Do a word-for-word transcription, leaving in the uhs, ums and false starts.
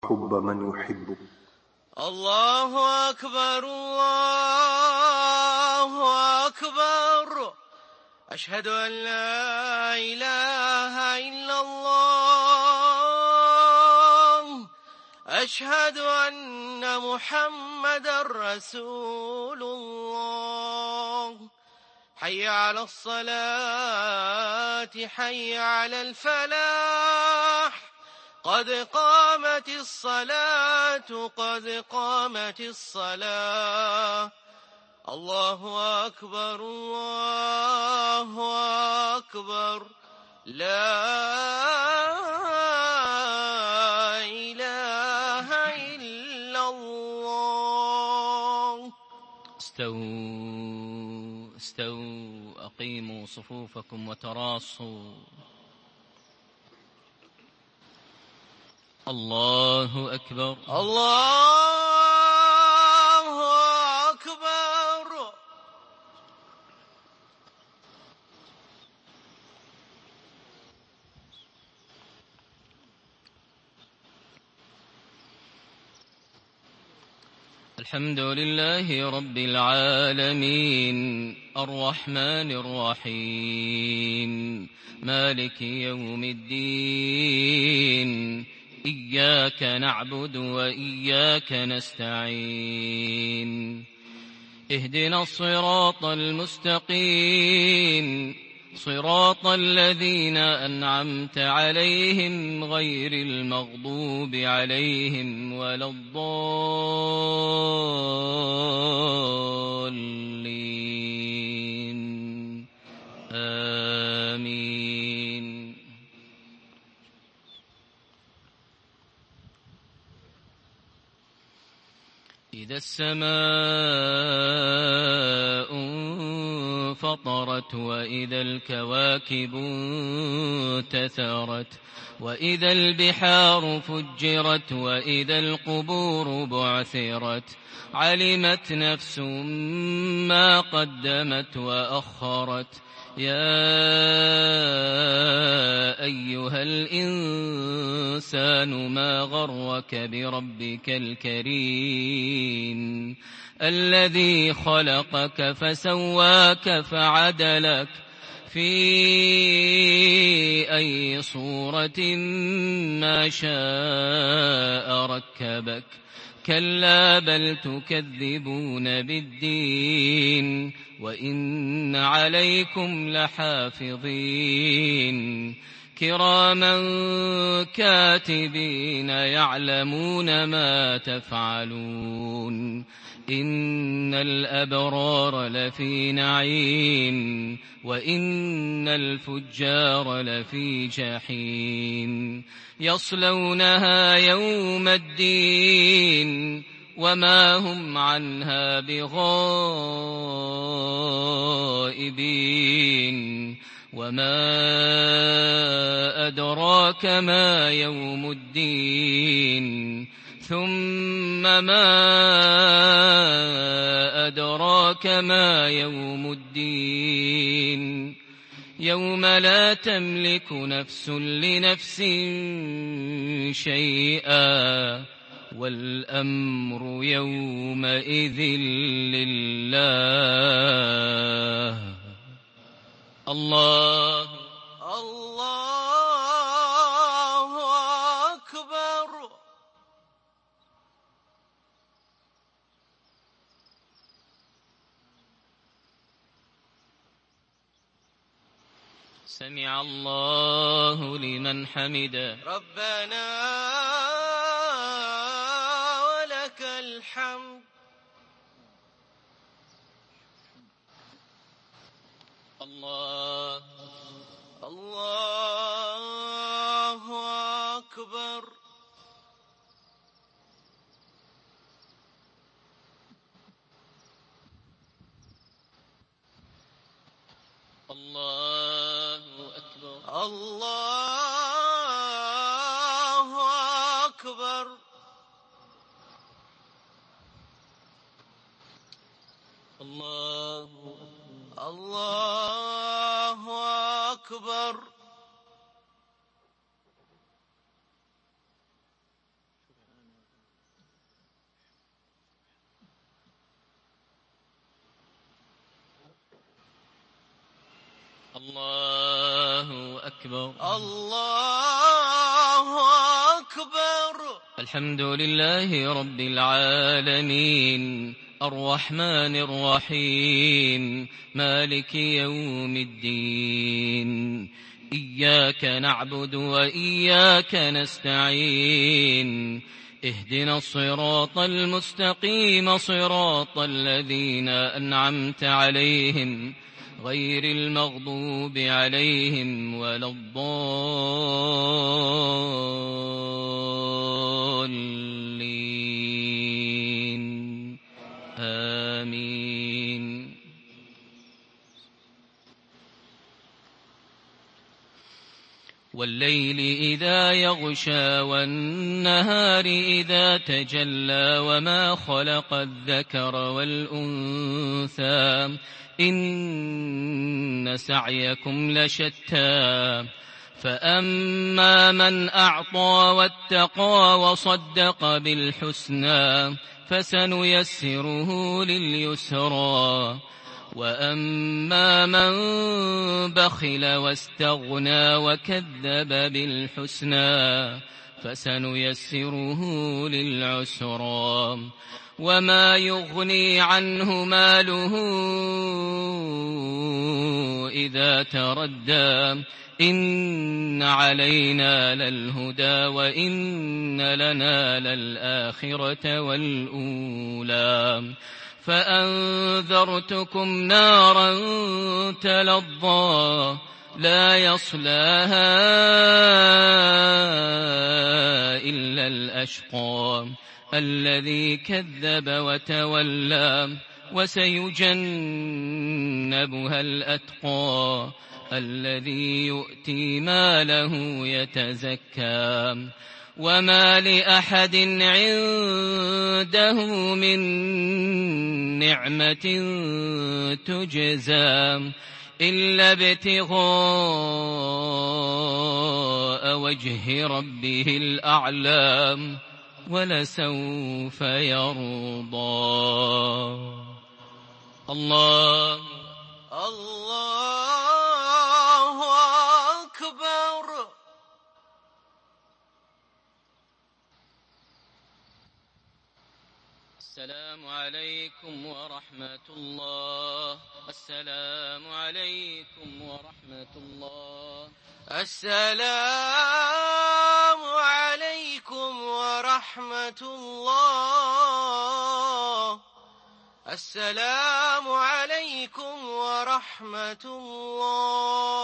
حب من يحبك. الله أكبر الله أكبر. أشهد أن لا إله إلا الله. أشهد أن محمدًا رسول الله. حي على الصلاة حي على الفلاح. قد قامت الصلاة قد قامت الصلاة. الله أكبر الله أكبر. لا إله إلا الله. استووا استووا أقيموا صفوفكم وتراصوا. الله أكبر الله أكبر. الحمد لله رب العالمين الرحمن الرحيم مالك يوم الدين. إياك نعبد وإياك نستعين. اهدنا الصراط المستقيم صراط الذين أنعمت عليهم غير المغضوب عليهم ولا الضالين. آمين. إذا السماء انفطرت وإذا الكواكب انتثرت وإذا البحار فجرت وإذا القبور بعثرت علمت نفس ما قدمت وأخرت. يا أيها الإنسان ما غرك بربك الكريم الذي خلقك فسواك فعدلك في أي صورة ما شاء ركبك. كلا بل تكذبون بالدين وإن عليكم لحافظين كراما كاتبين يعلمون ما تفعلون. إن الأبرار لفي نعيم وإن الفجار لفي جحيم يصلونها يوم الدين وما هم عنها بغائبين. وما أدراك ما يوم الدين ثم ما أدراك ما يوم الدين يوم لا تملك نفس لنفس شيئا والأمر يومئذ لله. الله الله أكبر. سمع الله لمن حمده. ربنا ولك الحمد. الله الله أكبر. الله أكبر. الله أكبر. الله الله أكبر. الله أكبر. الله أكبر. الحمد لله رب العالمين الرحمن الرحيم مالك يوم الدين. إياك نعبد وإياك نستعين. اهدنا الصراط المستقيم صراط الذين أنعمت عليهم غير المغضوب عليهم ولا الضالين. آمين. والليل إذا يغشى والنهار إذا تجلى وما خلق الذكر والأنثى إن سعيكم لشتى. فأما من أعطى واتقى وصدق بالحسنى فسنيسره لليسرى. وأما من بخل واستغنى وكذب بالحسنى فسنيسره للعسرى. وما يغني عنه ماله إذا تردى إن علينا للهدى وإن لنا للآخرة والأولى. فأنذرتكم نارا تلظى لا يصلاها إلا الأشقى الذي كذب وتولى. وسيجنبها الأتقى الذي يؤتي ماله يتزكى. وما لأحد عنده من نعمة تجزى إلا ابتغاء وجه ربه الأعلى ولسوف يرضى. الله الله أكبر. السلام عليكم ورحمة الله. السلام عليكم ورحمة الله. السلام عليكم ورحمة الله. السلام عليكم ورحمة الله.